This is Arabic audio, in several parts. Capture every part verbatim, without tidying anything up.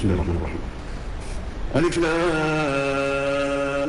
بسم الله الرحمن الرحيم. ألف لام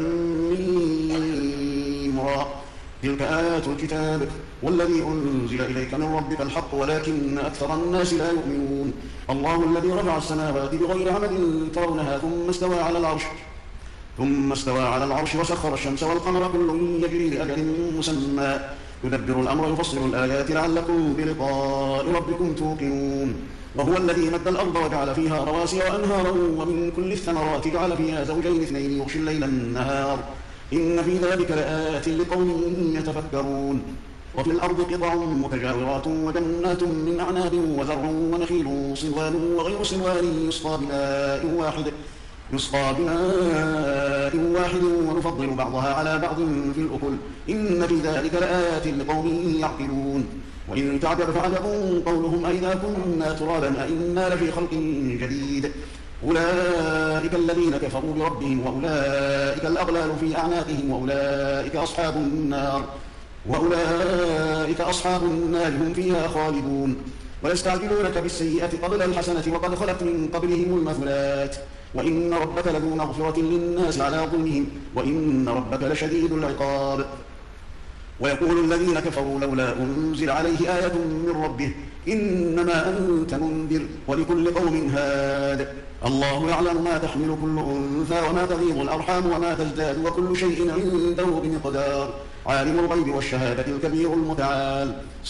ميم را تلك آيات الكتاب والذي أنزل إليك من ربك الحق ولكن أكثر الناس لا يؤمنون. الله الذي رفع السماوات بغير عمد ترونها ثم استوى على العرش ثم استوى على العرش وسخر الشمس والقمر كل يجري لأجل مسمى يدبر الأمر يفصل الآيات لعلكم بلقاء ربكم توقنون. وهو الذي مد الأرض وجعل فيها رواسي وأنهارا ومن كل الثمرات جعل فيها زوجين اثنين يغشي الليل النهار إن في ذلك لآيات لقوم يتفكرون. وفي الأرض قطع متجاورات وجنات من أعناب وزرع ونخيل صنوان وغير صنوان يسقى بماء واحد يسقى بماء واحد ونفضل بعضها على بعض في الأكل إن في ذلك لآيات لقوم يعقلون. وإن تعجب فعجب قولهم أئذا كنا ترابا أئنا لفي خلق جديد أولئك الذين كفروا بربهم وأولئك الأغلال في أعناقهم وأولئك أصحاب النار وأولئك أصحاب النار هم فيها خالدون. ويستعجلونك بالسيئة قبل الحسنة وقد خلت من قبلهم المثلات وإن ربك لذو مغفرة للناس على ظلمهم وإن ربك لشديد العقاب. ويقول الذين كفروا لولا أنزل عليه آية من ربه إنما أنت منذر ولكل قوم هاد الله يعلم ما تحمل كل أنثى وما تغيض الأرحام وما تزداد وكل شيء عنده بمقدار عالم الغيب والشهادة الكبير المتعال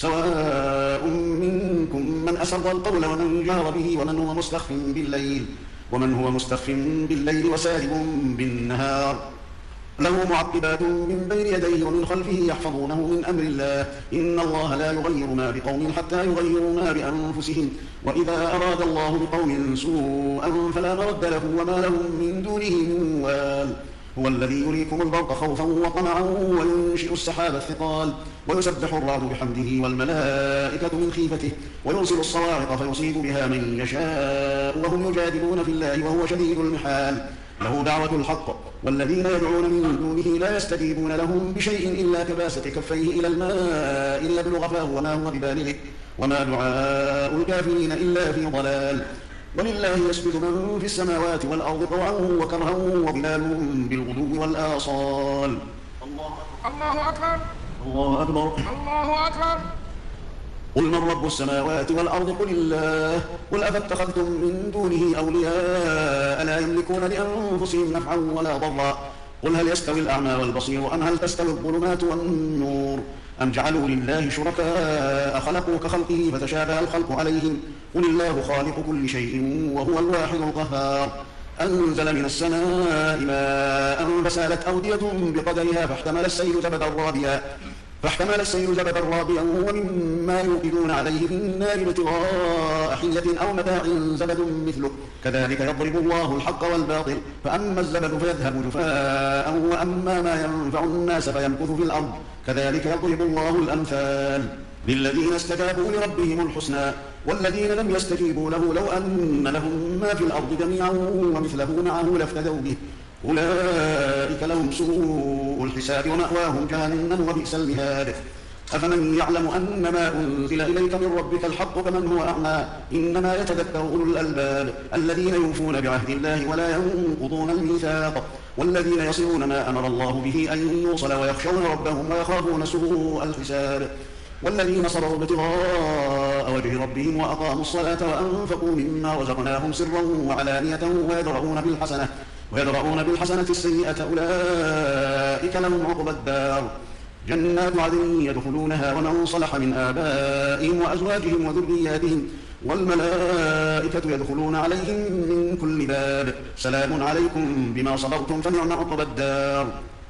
سواء منكم من أسر القول ومن جهر به ومن هو مستخف بالليل ومن هو مستخف بالليل وسارب بالنهار له معقبات من بين يديه ومن خلفه يحفظونه من أمر الله إن الله لا يغير ما بقوم حتى يغيروا ما بأنفسهم وإذا أراد الله بقوم سوءا فلا مرد له وما لهم من دونه من وال هو الذي يريكم البرق خوفا وطمعا وينشئ السحاب الثقال ويسبح الرعد بحمده والملائكة من خيفته ويرسل الصواعق فيصيب بها من يشاء وهم يجادلون في الله وهو شديد المحال له دعوة الحق والذين يدعون من دونه لا يستجيبون لهم بشيء إلا كباسط كفيه إلى الماء ليبلغ فاه وما هو ببالغه وما دعاء الكافرين إلا في ضلال. ولله يسجد من في السماوات والأرض طوعا وكرها وظلالهم بالغدو والآصال. الله أكبر الله أكبر الله أكبر. قل من رب السماوات والأرض قل الله قل أفاتخذتم من دونه أولياء لا يملكون لأنفسهم نفعا ولا ضرا قل هل يستوي الأعمى والبصير أم هل تستوي الظلمات والنور أم جعلوا لله شركاء خلقوا كخلقه فتشابه الخلق عليهم قل الله خالق كل شيء وهو الواحد القهار أنزل من السماء ماء فسالت أودية بقدرها فاحتمل السيل زبدا رابيا فاحتمل السيل زبدا رابيا ومما يوقدون عليه في النار ابتغاء حية أو متاع زبد مثله كذلك يضرب الله الحق والباطل فأما الزبد فيذهب جفاء وأما ما ينفع الناس فيمكث في الأرض كذلك يضرب الله الأمثال للذين استجابوا لربهم الحسنى والذين لم يستجيبوا له لو أن لهم ما في الأرض جميعا ومثله معه لافتدوا به أولئك لهم سوء الحساب ومأواهم جهنم وبئس المهاد. أفمن يعلم أن ما أنزل إليك من ربك الحق كمن هو أعمى إنما يتذكر أولو الألباب الذين يوفون بعهد الله ولا ينقضون الميثاق والذين يصلون ما أمر الله به أن يوصل ويخشون ربهم ويخافون سوء الحساب والذين صبروا ابتغاء وجه ربهم وأقاموا الصلاة وأنفقوا مما رزقناهم سرا وعلانية ويدرؤون بالحسنة ويدرؤون بالحسنة السيئة أولئك لهم عقبى الدار جنات عدن يدخلونها ومن صلح من آبائهم وأزواجهم وذرياتهم والملائكة يدخلون عليهم من كل باب سلام عليكم بما صبرتم فنعم عقبى الدار.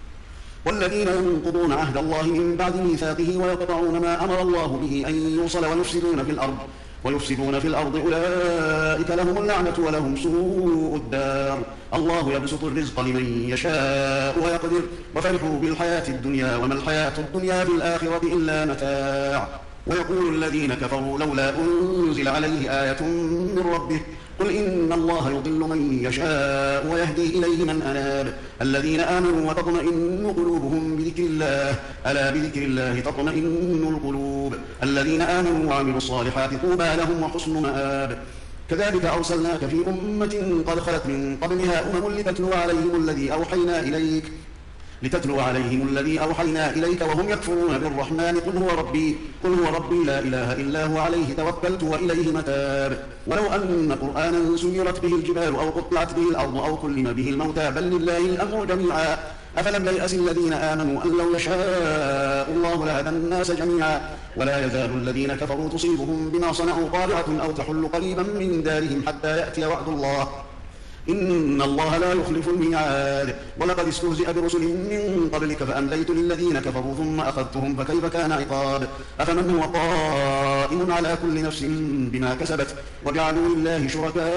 والذين ينقضون عهد الله من بعد ميثاقه ويقطعون ما أمر الله به أن يوصل ويفسدون في الأرض ويفسدون في الأرض أولئك لهم اللعنة ولهم سوء الدار. الله يبسط الرزق لمن يشاء ويقدر وفرحوا بالحياة الدنيا وما الحياة الدنيا في الآخرة إلا متاع. ويقول الذين كفروا لولا أنزل عليه آية من ربه قل إن الله يضل من يشاء ويهدي إليه من أناب الذين آمنوا وتطمئن قلوبهم بذكر الله ألا بذكر الله تطمئن القلوب الذين آمنوا وعملوا الصالحات طوبى لهم وحسن مآب. كذلك أرسلناك في أمة قد خلت من قبلها أمم لتتلو عليهم الذي أوحينا إليك لتتلو عليهم الذي أوحينا إليك وهم يكفرون بالرحمن قل هو ربي قل هو ربي لا إله إلا هو عليه توكلت وإليه متاب ولو أن قرآنا سيرت به الجبال أو قطعت به الأرض أو كلم به الموتى بل لله الأمر جميعا أفلم ييأس الذين آمنوا أن لو يشاء الله لهدى الناس جميعا ولا يزال الذين كفروا تصيبهم بما صنعوا قارعة أو تحل قريبا من دارهم حتى يأتي وعد الله إن الله لا يخلف الميعاد ولقد استهزئ برسل من قبلك فأمليت للذين كفروا ثم أخذتهم فكيف كان عقاب أفمن هو قائم على كل نفس بما كسبت وجعلوا لله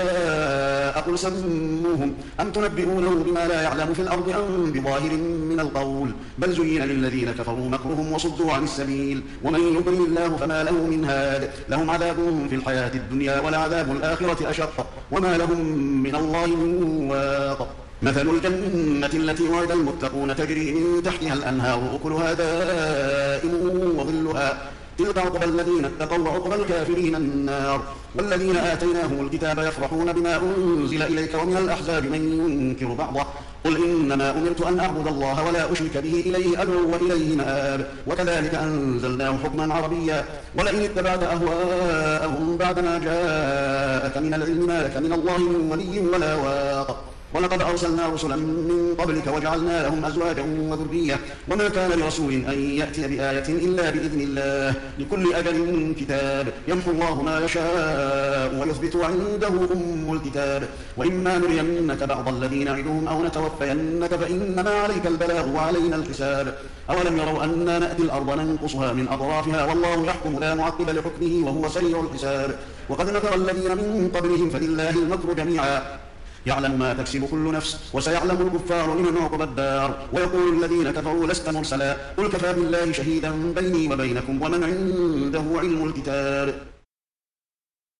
شركاء قل سموهم أم تنبئونه بما لا يعلم في الأرض أم بظاهر من القول بل زين للذين كفروا مكرهم وصدوا عن السبيل ومن يضلل الله فما له من هاد لهم عذاب في الحياة الدنيا ولعذاب الآخرة أشق وما لهم من الله واق مثل الجنة التي وعد المتقون تجري من تحتها الأنهار أكلها دائم وظلها تلك عقبى الذين اتقوا وعقبى الكافرين النار والذين آتيناهم الكتاب يفرحون بما أنزل إليك ومن الأحزاب من ينكر بعضه قل إنما أمرت أن أعبد الله ولا أشرك به إليه أدعو وإليه مآب وكذلك أنزلناه حكما عربيا ولئن اتبعت أهواءهم بعدما جاءك من العلم ما لك من الله من ولي ولا واق ولقد أرسلنا رسلا من قبلك وجعلنا لهم أزواجا وذرية وما كان لرسول أن يأتي بآية إلا بإذن الله لكل أجل كتاب يمحو الله ما يشاء ويثبت عنده أم الكتاب وإما نرينك بعض الذين نعدهم أو نتوفينك فإنما عليك البلاغ وعلينا الحساب أولم يروا أنا نأتي الأرض ننقصها من أطرافها والله يحكم لا معقب لحكمه وهو سريع الحساب وقد مكر الذين من قبلهم فلله المكر جميعا يعلم ما تكسب كل نفس وسيعلم الكفار لمن عقبى الدار ويقول الذين كفروا لست مرسلا قل كفى بالله شهيدا بيني وبينكم ومن عنده علم الكتاب